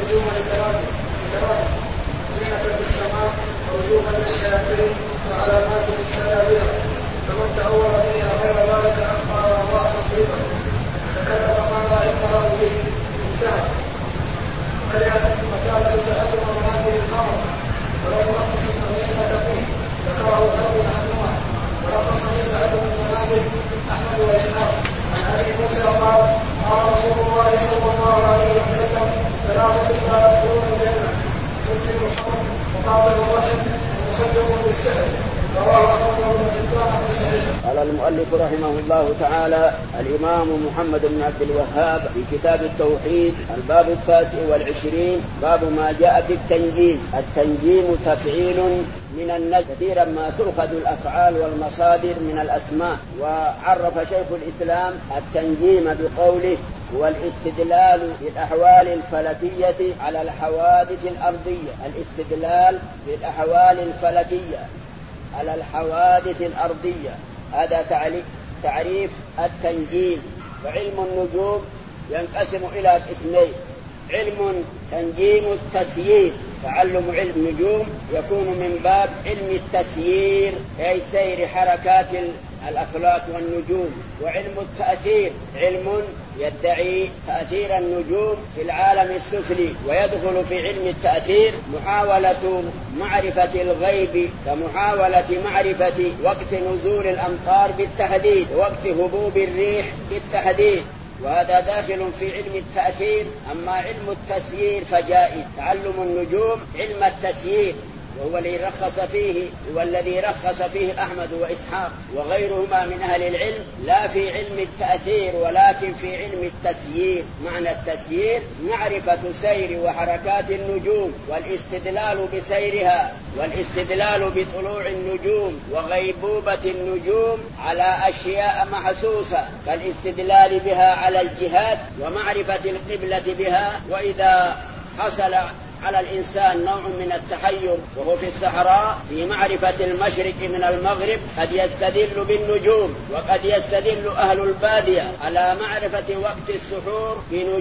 النجوم لتراكم زينة للسماء ورجوما للشياطين وعلامات مهتدى بها، فمن تأول فيها غير ذلك أخطأ الله نصيبا تكلم ما لا علم له به انتهى. وكانت تأثر منازل القمر ولو نقص الطريقة فيه ذكره ذنب عنهما ونقص من عدم المنازل أحمد وإسحاق. عن أبي موسى قال قال رسول الله صلى الله عليه وسلم ثلاثة لا يدخلون الجنة: مسلم الحرب وقاطع الرحم ومصدق بالسحر. رواه أحمد بن حبان في صحيحه. قال المؤلف رحمه الله تعالى الإمام محمد بن عبد الوهاب في كتاب التوحيد الباب 29 باب ما جاء في التنجيم. التنجيم تفعيل من النجم، كثيرا ما تؤخذ الأفعال والمصادر من الأسماء. وعرف شيخ الإسلام التنجيم بقوله هو الاستدلال بالأحوال الفلكية على الحوادث الأرضية. الاستدلال بالأحوال الفلكية على الحوادث الأرضية، هذا تعريف التنجيم. وعلم النجوم ينقسم إلى قسمين: علم تنجيم التسيير، تعلم علم النجوم يكون من باب علم التسيير أي سير حركات الأفلاك والنجوم. وعلم التأثير علم يدعي تأثير النجوم في العالم السفلي، ويدخل في علم التأثير محاولة معرفة الغيب كمحاولة معرفة وقت نزول الأمطار بالتحديد ووقت هبوب الريح بالتحديد، وهذا داخل في علم التأثير. أما علم التسيير فجائز. تعلم النجوم علم التسيير وهو الذي رخص فيه أحمد وإسحاق وغيرهما من أهل العلم، لا في علم التأثير ولكن في علم التسيير. معنى التسيير معرفة سير وحركات النجوم والاستدلال بسيرها والاستدلال بطلوع النجوم وغيبوبة النجوم على أشياء محسوسة كالاستدلال بها على الجهات ومعرفة القبلة بها. وإذا حصل على الإنسان نوع من التحير وهو في الصحراء في معرفة المشرق من المغرب قد يستدل بالنجوم، وقد يستدل أهل البادية على معرفة وقت السحور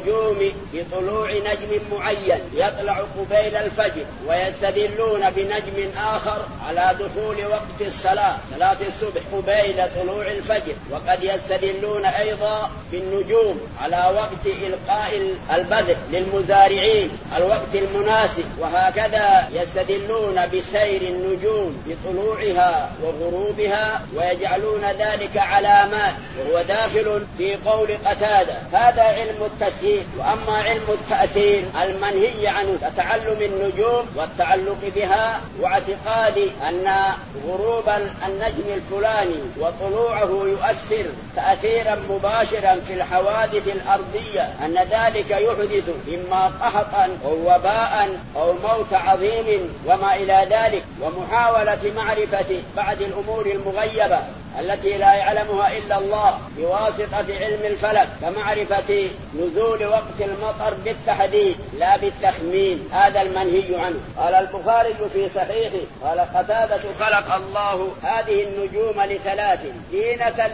بطلوع نجم معين يطلع قبيل الفجر، ويستدلون بنجم آخر على دخول وقت صلاة الصبح قبيل طلوع الفجر، وقد يستدلون أيضا بالنجوم على وقت إلقاء البذر للمزارعين الوقت المناسب. وهكذا يستدلون بسير النجوم بطلوعها وغروبها ويجعلون ذلك علامات، وهو داخل في قول قتادة. هذا علم التسيير. وأما علم التأثير المنهي عنه كتعلم النجوم والتعلق بها واعتقاد أن غروب النجم الفلاني وطلوعه يؤثر تأثيرا مباشرا في الحوادث الأرضية، أن ذلك يحدث إما قحطا أو وباء أو موت عظيم وما إلى ذلك، ومحاولة معرفة بعض الأمور المغيبة التي لا يعلمها إلا الله بواسطة علم الفلك كمعرفة نزول وقت المطر بالتحديد لا بالتخمين، هذا المنهي عنه. قال البخاري في صحيحه قال قتادة خلق الله هذه النجوم لثلاث: زينة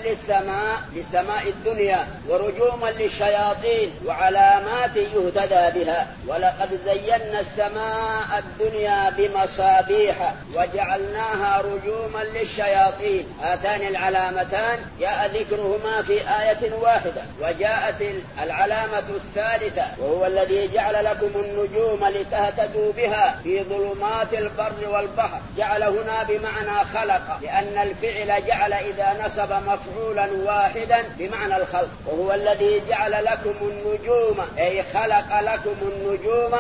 للسماء الدنيا، ورجوما للشياطين، وعلامات يهتدى بها. ولقد زينا السماء الدنيا بمصابيح وجعلناها رجوما للشياطين. هاتان العلامتان جاء ذكرهما في آية واحدة، وجاءت العلامة الثالثة وهو الذي جعل لكم النجوم لتهتدوا بها في ظلمات البر والبحر. جعل هنا بمعنى خلق، لأن الفعل جعل إذا نصب مفعولا واحدا بمعنى الخلق، وهو الذي جعل لكم النجوم أي خلق لكم النجوم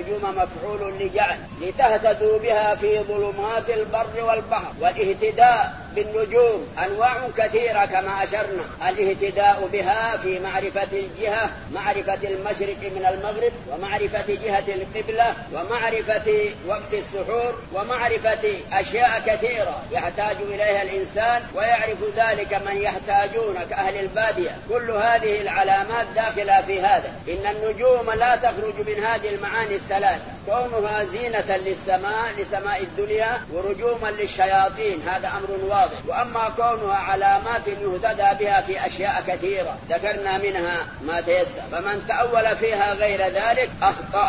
مفعول لجعل لتهتدوا بها في ظلمات البر والبحر. والاهتداء بالنجوم أنواع كثيرة كما أشرنا: الاهتداء بها في معرفة الجهة، معرفة المشرق من المغرب، ومعرفة جهة القبلة، ومعرفة وقت السحور، ومعرفة أشياء كثيرة يحتاج إليها الإنسان ويعرف ذلك من يحتاجون كأهل البادية. كل هذه العلامات داخلة في هذا. إن النجوم لا تخرج من هذه المعاني الثلاثة: كونها زينة لسماء الدنيا، ورجوما للشياطين، هذا أمر واضح. وأما كونها علامات يهتدى بها في أشياء كثيرة ذكرنا منها ما تيسر، فمن تأول فيها غير ذلك أخطأ.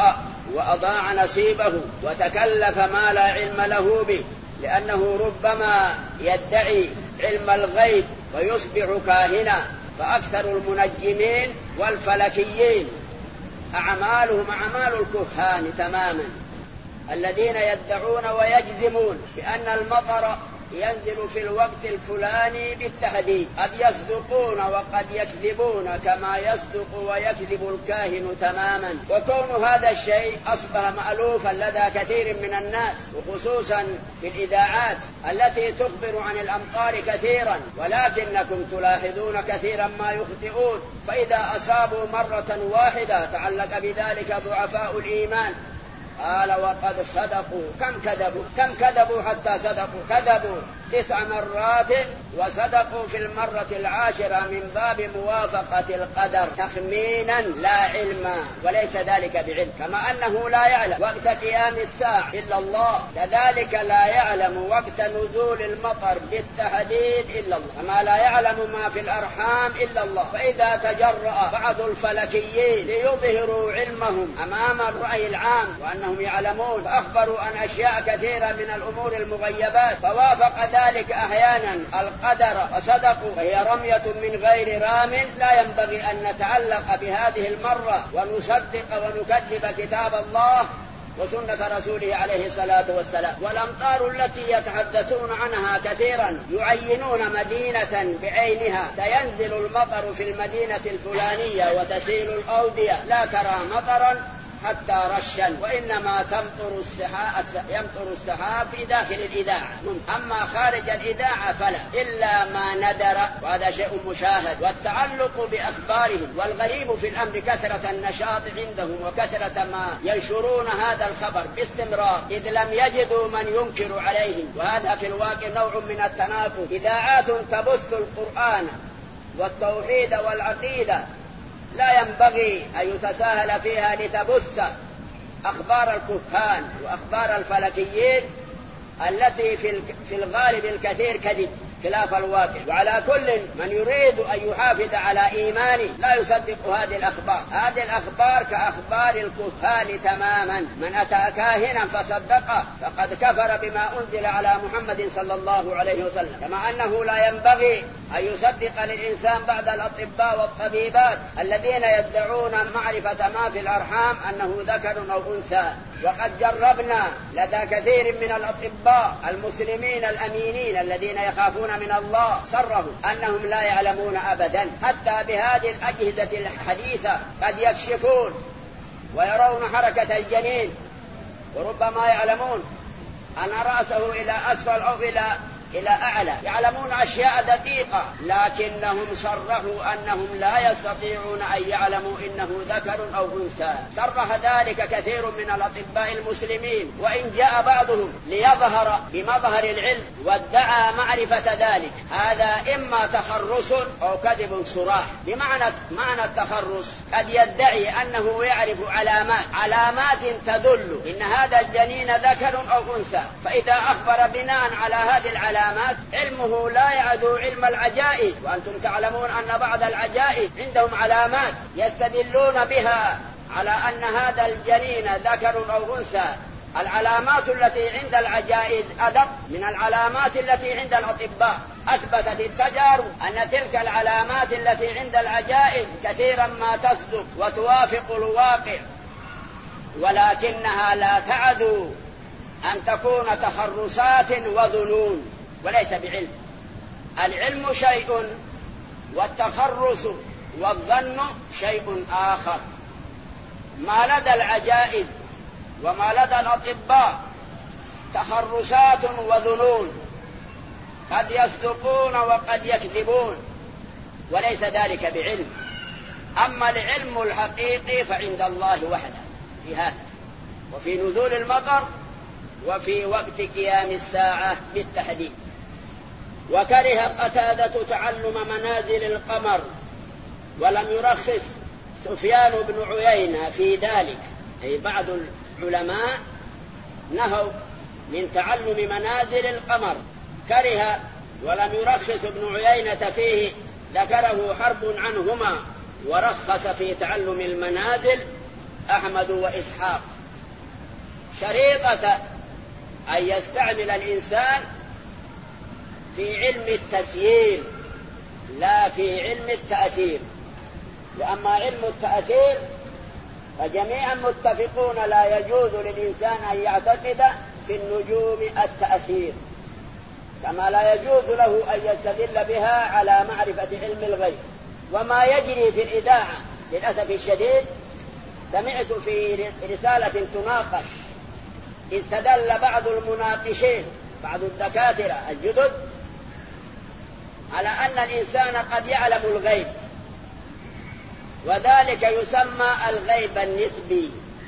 وأضاع نصيبه وتكلف ما لا علم له به، لأنه ربما يدعي علم الغيب ويصبح كاهنا. فأكثر المنجمين والفلكيين أعمالهم أعمال الكهان تماما، الذين يدعون ويجزمون بأن المطر ينزل في الوقت الفلاني بالتحديد. قد يصدقون وقد يكذبون كما يصدق ويكذب الكاهن تماما. وكون هذا الشيء أصبح مألوفا لدى كثير من الناس، وخصوصا في الإذاعات التي تخبر عن الأمطار كثيرا، ولكنكم تلاحظون كثيرا ما يخطئون، فإذا أصابوا مرة واحدة تعلق بذلك ضعفاء الإيمان. قال وقد صدقوا. كم كذبوا حتى صدقوا؟ كذبوا 9 مرات وصدقوا في المرة 10 من باب موافقة القدر تخمينا لا علما، وليس ذلك بعلم. كما أنه لا يعلم وقت قيام الساعة إلا الله، كذلك لا يعلم وقت نزول المطر بالتحديد إلا الله، كما لا يعلم ما في الأرحام إلا الله. فإذا تجرأ بعض الفلكيين ليظهروا علمهم أمام الرأي العام وأنهم يعلمون، فأخبروا عن أشياء كثيرة من الأمور المغيبات، فوافق ذلك أحيانا القدر وصدقوا، فهي رمية من غير رام. لا ينبغي أن نتعلق بهذه المرة ونصدق ونكذب كتاب الله وسنة رسوله عليه الصلاة والسلام. والأمطار التي يتحدثون عنها كثيرا يعينون مدينة بعينها، سينزل المطر في المدينة الفلانية وتسيل الأودية، لا ترى مطرا حتى رشا، وإنما يمطر السحاب في داخل الإذاعة، أما خارج الإذاعة فلا، إلا ما ندر، وهذا شيء مشاهد. والتعلق بأخبارهم، والغريب في الأمر كثرة النشاط عندهم وكثرة ما ينشرون هذا الخبر باستمرار، إذ لم يجدوا من ينكر عليهم. وهذا في الواقع نوع من التناقض. إذاعات تبث القرآن والتوحيد والعقيدة لا ينبغي أن يتساهل فيها لتبث أخبار الكهان وأخبار الفلكيين التي في الغالب الكثير كذب خلاف الواقع. وعلى كل من يريد أن يحافظ على إيمانه لا يصدق هذه الأخبار. هذه الأخبار كأخبار الكهان تماما، من أتى كاهنا فصدقه فقد كفر بما أنزل على محمد صلى الله عليه وسلم. كما أنه لا ينبغي أن يصدق للإنسان بعد الأطباء والطبيبات الذين يدعون معرفة ما في الأرحام أنه ذكر أو أنثى. وقد جربنا لدى كثير من الأطباء المسلمين الأمينين الذين يخافون من الله صرحوا أنهم لا يعلمون أبدا، حتى بهذه الأجهزة الحديثة قد يكشفون ويرون حركة الجنين، وربما يعلمون أن رأسه إلى أسفل أو إلى أعلى، يعلمون أشياء دقيقة، لكنهم صرحوا أنهم لا يستطيعون أن يعلموا إنه ذكر أو أنثى. صرح ذلك كثير من الأطباء المسلمين، وإن جاء بعضهم ليظهر بمظهر العلم وادعى معرفة ذلك، هذا إما تخرص أو كذب صراح. بمعنى التخرص قد يدعي أنه يعرف علامات تدل إن هذا الجنين ذكر أو أنثى، فإذا أخبر بناء على هذه العلامات علمه لا يعدو علم العجائز. وأنتم تعلمون أن بعض العجائز عندهم علامات يستدلون بها على أن هذا الجنين ذكر أو أنثى. العلامات التي عند العجائز أدق من العلامات التي عند الأطباء. أثبتت التجارب أن تلك العلامات التي عند العجائز كثيرا ما تصدق وتوافق الواقع، ولكنها لا تعدو أن تكون تخرصات وظنون وليس بعلم. العلم شيء والتخرص والظن شيء آخر. ما لدى العجائز وما لدى الأطباء تخرصات وظنون، قد يصدقون وقد يكذبون، وليس ذلك بعلم. أما العلم الحقيقي فعند الله وحده في هذا، وفي نزول المطر، وفي وقت قيام الساعة بالتحديد. وكره قتادة تعلم منازل القمر، ولم يرخص سفيان بن عيينة في ذلك، أي بعض العلماء نهوا من تعلم منازل القمر، كره ولم يرخص ابن عيينة فيه، ذكره حرب عنهما. ورخص في تعلم المنازل أحمد وإسحاق، شريطة أن يستعمل الإنسان في علم التسيير لا في علم التأثير. وأما علم التأثير فجميعا متفقون لا يجوز للإنسان أن يعتقد في النجوم التأثير، كما لا يجوز له أن يستدل بها على معرفة علم الغيب. وما يجري في الإذاعة للأسف الشديد، سمعت في رسالة تناقش استدل بعض المناقشين بعض الدكاترة الجدد على أن الإنسان قد يعلم الغيب، وذلك يسمى الغيب النسبي،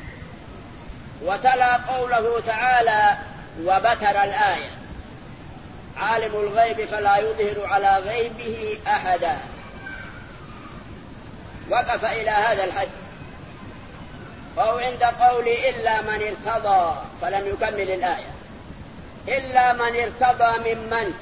وتلا قوله تعالى وبتر الآية عالم الغيب فلا يظهر على غيبه أحدا. وقف إلى هذا الحد، أو عند قول إلا من ارتضى، فلم يكمل الآية. إلا من ارتضى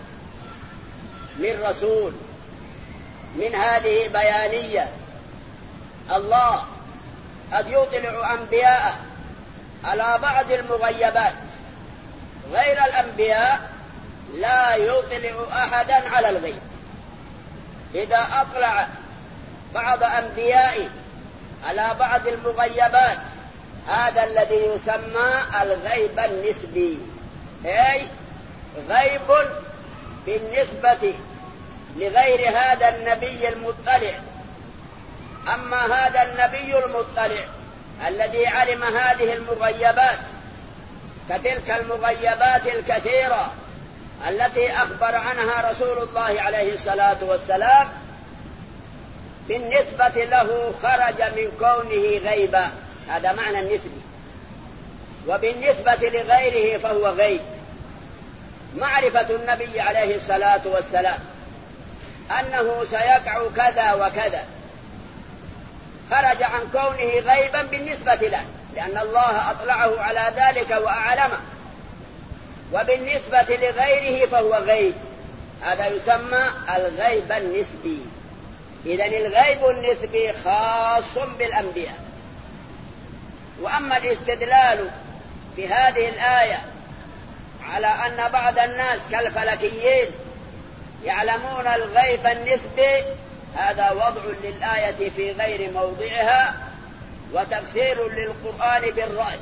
من رسول، من هذه بيانية. الله قد يطلع أنبياء على بعض المغيبات، غير الأنبياء لا يطلع أحدا على الغيب. إذا أطلع بعض أنبيائه على بعض المغيبات هذا الذي يسمى الغيب النسبي، أي غيب بالنسبة لغير هذا النبي المطلع. أما هذا النبي المطلع الذي علم هذه المغيبات كتلك المغيبات الكثيرة التي أخبر عنها رسول الله عليه الصلاة والسلام، بالنسبة له خرج من كونه غيبا، هذا معنى النسبي. وبالنسبة لغيره فهو غيب. معرفة النبي عليه الصلاة والسلام أنه سيقع كذا وكذا خرج عن كونه غيبا بالنسبة له، لأن الله أطلعه على ذلك وأعلمه. وبالنسبة لغيره فهو غيب، هذا يسمى الغيب النسبي. إذن الغيب النسبي خاص بالأنبياء. وأما الاستدلال بهذه الآية على أن بعض الناس كالفلكيين يعلمون الغيب النسبي، هذا وضع للآية في غير موضعها وتفسير للقرآن بالرأي.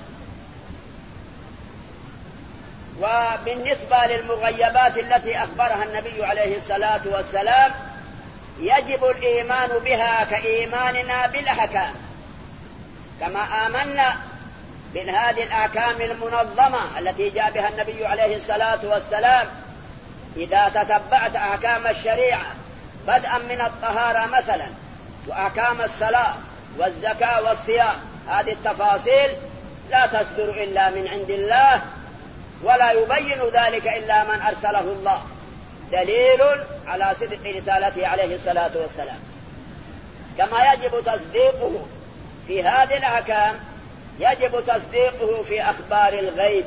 وبالنسبة للمغيبات التي أخبرها النبي عليه الصلاة والسلام يجب الإيمان بها كإيماننا بالأحكام، كما آمنا بهذه الأحكام المنظمة التي جاء بها النبي عليه الصلاة والسلام. إذا تتبعت أحكام الشريعة بدءا من الطهارة مثلا، وأحكام الصلاة والزكاة والصيام، هذه التفاصيل لا تصدر إلا من عند الله، ولا يبين ذلك إلا من أرسله الله، دليل على صدق رسالته عليه الصلاة والسلام. كما يجب تصديقه في هذه الأحكام يجب تصديقه في أخبار الغيب.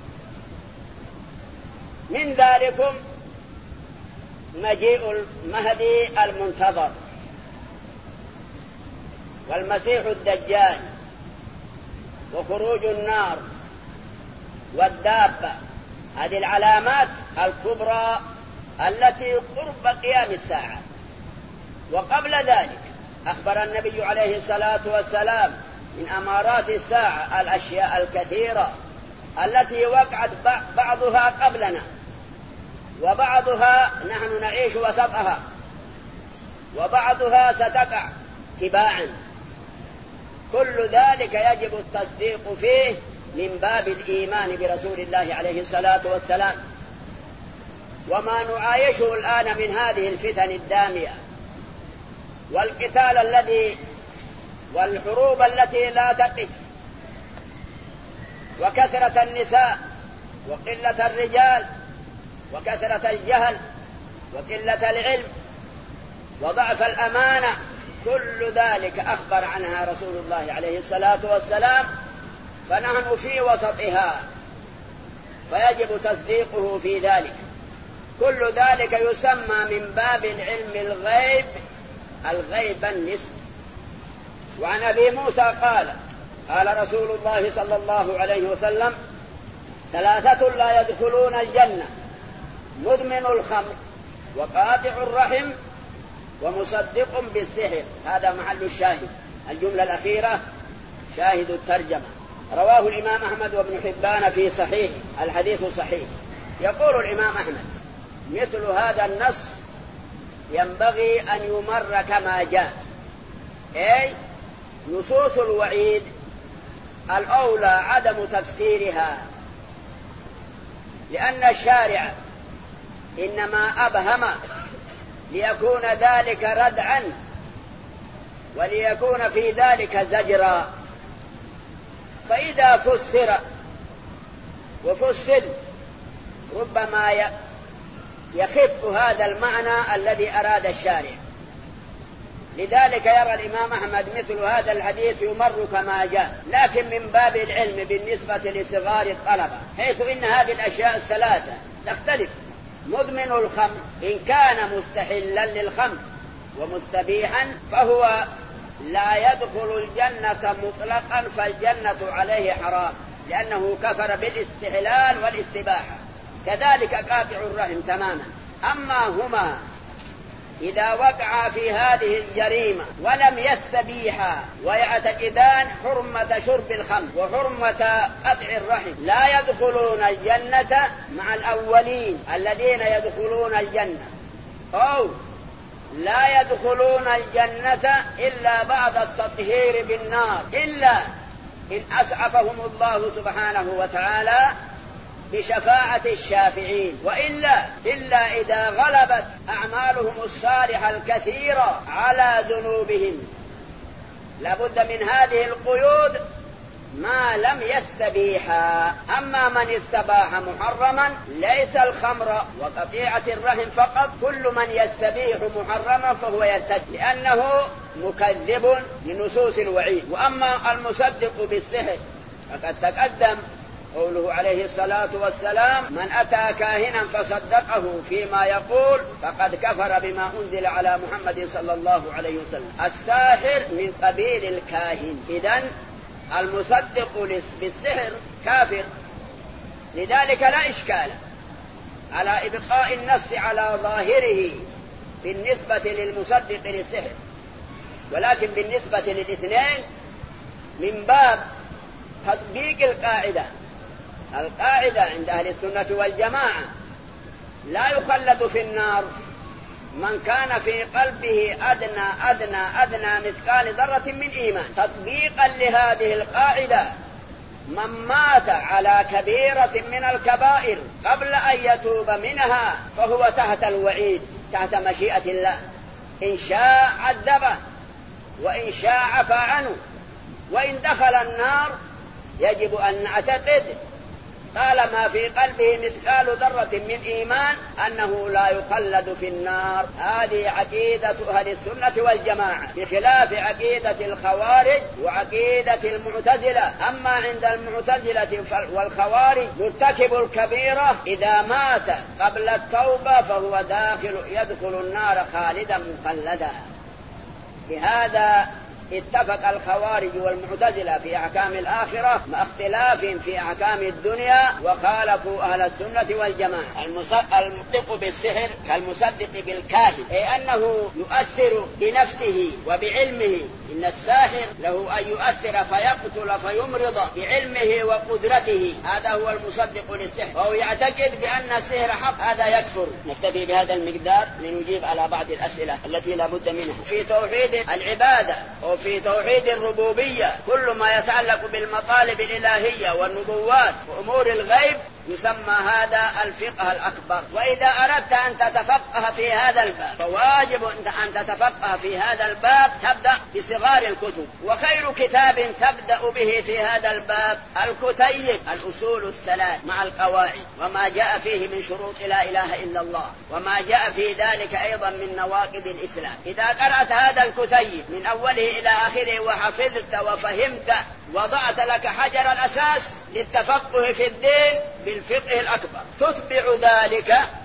من ذلكم مجيء المهدي المنتظر، والمسيح الدجال، وخروج النار، والدابة. هذه العلامات الكبرى التي قرب قيام الساعة. وقبل ذلك أخبر النبي عليه الصلاة والسلام من أمارات الساعة الأشياء الكثيرة التي وقعت بعضها قبلنا وبعضها نحن نعيش وسطها وبعضها ستقع تباعا. كل ذلك يجب التصديق فيه من باب الإيمان برسول الله عليه الصلاة والسلام. وما نعايشه الآن من هذه الفتن الدامية والقتال الذي والحروب التي لا تقف، وكثرة النساء وقلة الرجال وكثرة الجهل وقلة العلم وضعف الأمانة، كل ذلك أخبر عنها رسول الله عليه الصلاة والسلام، فنحن في وسطها فيجب تصديقه في ذلك. كل ذلك يسمى من باب العلم الغيب الغيب النسبي. وعن أبي موسى قال قال رسول الله صلى الله عليه وسلم ثلاثة لا يدخلون الجنة: مدمن الخمر، وقاطع الرحم، ومصدق بالسحر. هذا محل الشاهد، الجملة الأخيرة شاهد الترجمة. رواه الإمام أحمد وابن حبان في صحيح، الحديث صحيح. يقول الإمام أحمد: مثل هذا النص ينبغي أن يمر كما جاء، أي نصوص الوعيد الأولى عدم تفسيرها، لأن الشارع إنما أبهم ليكون ذلك ردعا وليكون في ذلك زجرا. فإذا فسر وفصل ربما يخف هذا المعنى الذي أراد الشارع. لذلك يرى الإمام أحمد مثل هذا الحديث يمر كما جاء، لكن من باب العلم بالنسبة لصغار الطلبة، حيث إن هذه الأشياء الثلاثة تختلف. مدمن الخمر إن كان مستحلا للخمر ومستبيحا فهو لا يدخل الجنة مطلقا، فالجنة عليه حرام لأنه كفر بالاستحلال والاستباحة. كذلك قاطع الرحم تماما. أما هما إذا وقع في هذه الجريمة ولم يستبيحا ويعتقدان حرمة شرب الخمر وحرمة قطع الرحم، لا يدخلون الجنة مع الأولين الذين يدخلون الجنة، أو لا يدخلون الجنة إلا بعد التطهير بالنار، إلا إن أسعفهم الله سبحانه وتعالى بشفاعة الشافعين، إلا إذا غلبت أعمالهم الصالحة الكثيرة على ذنوبهم. لابد من هذه القيود ما لم يستبيحا. أما من استباح محرما ليس الخمر وقطيعة الرحم فقط، كل من يستبيح محرما فهو يرتد لأنه مكذب لنصوص الوعيد. وأما المصدق بالسحر فقد تقدم قوله عليه الصلاة والسلام: من أتى كاهنا فصدقه فيما يقول فقد كفر بما أنزل على محمد صلى الله عليه وسلم. الساحر من قبيل الكاهن، إذن المصدق بالسحر كافر. لذلك لا إشكال على إبقاء النص على ظاهره بالنسبة للمصدق للسحر، ولكن بالنسبة للاثنين من باب تطبيق القاعدة عند أهل السنة والجماعة: لا يخلد في النار من كان في قلبه أدنى مثقال ذرة من إيمان. تطبيقا لهذه القاعدة، من مات على كبيرة من الكبائر قبل أن يتوب منها فهو تحت الوعيد، تحت مشيئة الله. إن شاء عذبه وإن شاء عفى عنه. وإن دخل النار يجب أن نعتقد طالما في قلبه مثقال ذرة من إيمان أنه لا يخلد في النار. هذه عقيدة أهل السنة والجماعة، بخلاف عقيدة الخوارج وعقيدة المعتزلة. أما عند المعتزلة والخوارج مرتكب الكبيرة إذا مات قبل التوبة فهو يدخل النار خالدا مخلدا. بهذا اتفق الخوارج والمعتزلة في أحكام الآخرة مع اختلاف في أحكام الدنيا، وخالفوا أهل السنة والجماعة. المصدق بالسحر كالمصدق بالكاهن، أي أنه يؤثر بنفسه وبعلمه. إن الساحر له أن يؤثر فيقتل فيمرض بعلمه وقدرته، هذا هو المصدق للسحر، وهو يعتقد بأن السحر حق، هذا يكفر. نكتفي بهذا المقدار لنجيب على بعض الأسئلة التي لا بد منها. في توحيد العبادة وفي توحيد الربوبية كل ما يتعلق بالمطالب الإلهية والنبوات وأمور الغيب يسمى هذا الفقه الأكبر. وإذا أردت أن تتفقه في هذا الباب فواجب أن تتفقه في هذا الباب تبدأ بصغار الكتب. وخير كتاب تبدأ به في هذا الباب الكتيب، الأصول الثلاث مع القواعد، وما جاء فيه من شروط لا إله إلا الله، وما جاء في ذلك أيضا من نواقض الإسلام. إذا قرأت هذا الكتيب من أوله إلى آخره وحفظت وفهمت، وضعت لك حجر الأساس للتفقه في الدين بالفقه الأكبر. تتبع ذلك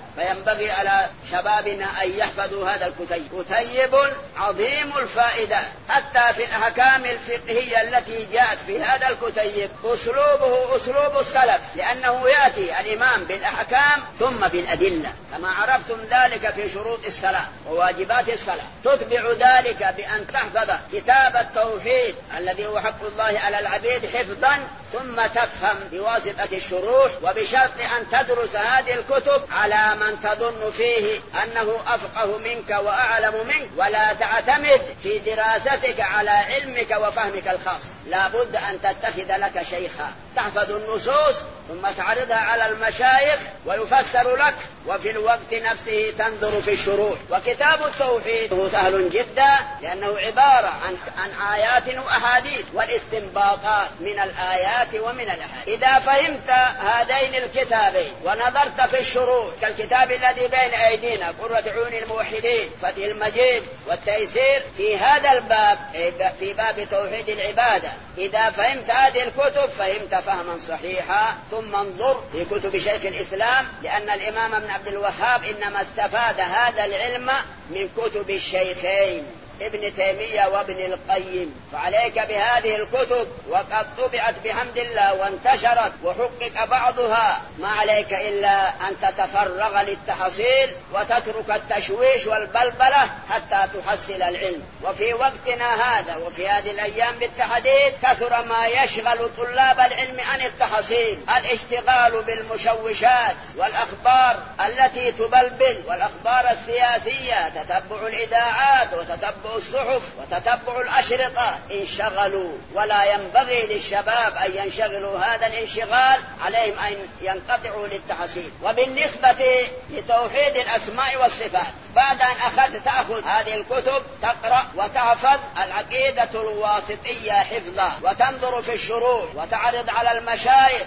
فينبغي على شبابنا أن يحفظوا هذا الكتيب. كتيب عظيم الفائدة، حتى في الأحكام الفقهية التي جاءت في هذا الكتيب أسلوبه أسلوب السلف، لأنه يأتي الإمام بالأحكام ثم بالأدلة، كما عرفتم ذلك في شروط الصلاة وواجبات الصلاة. تتبع ذلك بأن تحفظ كتاب التوحيد الذي هو حق الله على العبيد حفظا، ثم تفهم بواسطة الشروح، وبشرط أن تدرس هذه الكتب على من تظن فيه أنه أفقه منك وأعلم منك، ولا تعتمد في دراستك على علمك وفهمك الخاص. لا بد أن تتخذ لك شيخا تحفظ النصوص ثم تعرضها على المشايخ ويفسر لك، وفي الوقت نفسه تنظر في الشروح. وكتاب التوحيد هو سهل جدا، لأنه عبارة عن آيات وأحاديث والاستنباطات من الآيات ومن الأحاديث. إذا فهمت هذين الكتابين ونظرت في الشروح كالكتاب الذي بين أيدينا قرة عيون الموحدين فتح المجيد والتيسير في هذا الباب، في باب توحيد العبادة، إذا فهمت هذه الكتب فهمت فهما صحيحا. ثم انظر في كتب شيخ الإسلام، لأن الإمام ابن عبد الوهاب إنما استفاد هذا العلم من كتب الشيخين ابن تيمية وابن القيم، فعليك بهذه الكتب، وقد طبعت بحمد الله وانتشرت وحقق بعضها، ما عليك إلا أن تتفرغ للتحصيل وتترك التشويش والبلبلة حتى تحصل العلم. وفي وقتنا هذا وفي هذه الأيام بالتحديد كثر ما يشغل طلاب العلم عن التحصيل، الاشتغال بالمشوشات والأخبار التي تبلبل، والأخبار السياسية، تتبع الإذاعات وتتبع الصحف وتتبع الأشرطة، انشغلوا. ولا ينبغي للشباب أن ينشغلوا هذا الانشغال، عليهم أن ينقطعوا للتحصيل. وبالنسبة لتوحيد الأسماء والصفات، بعد أن تأخذ هذه الكتب تقرأ وتحفظ العقيدة الواسطية حفظا، وتنظر في الشروح وتعرض على المشايخ،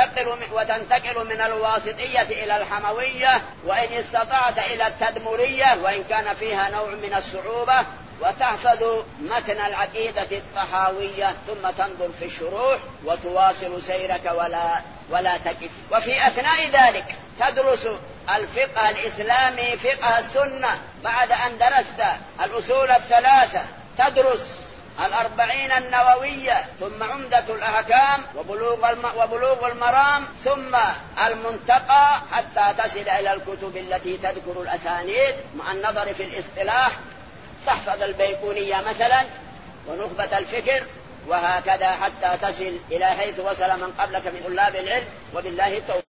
وتنتقل من الواسطية إلى الحموية، وإن استطعت إلى التدمرية وإن كان فيها نوع من الصعوبة، وتحفظ متن العقيدة الطحاوية، ثم تنظر في الشروح وتواصل سيرك ولا تكف. وفي أثناء ذلك تدرس الفقه الإسلامي، فقه السنة، بعد أن درست الأصول الثلاثة تدرس 40 النووية، ثم عمدة الأحكام وبلوغ المرام، ثم المنتقى، حتى تصل إلى الكتب التي تذكر الأسانيد مع النظر في الاصطلاح. تحفظ البيقونية مثلا ونخبة الفكر، وهكذا حتى تصل إلى حيث وصل من قبلك من طلاب العلم، وبالله التوفيق.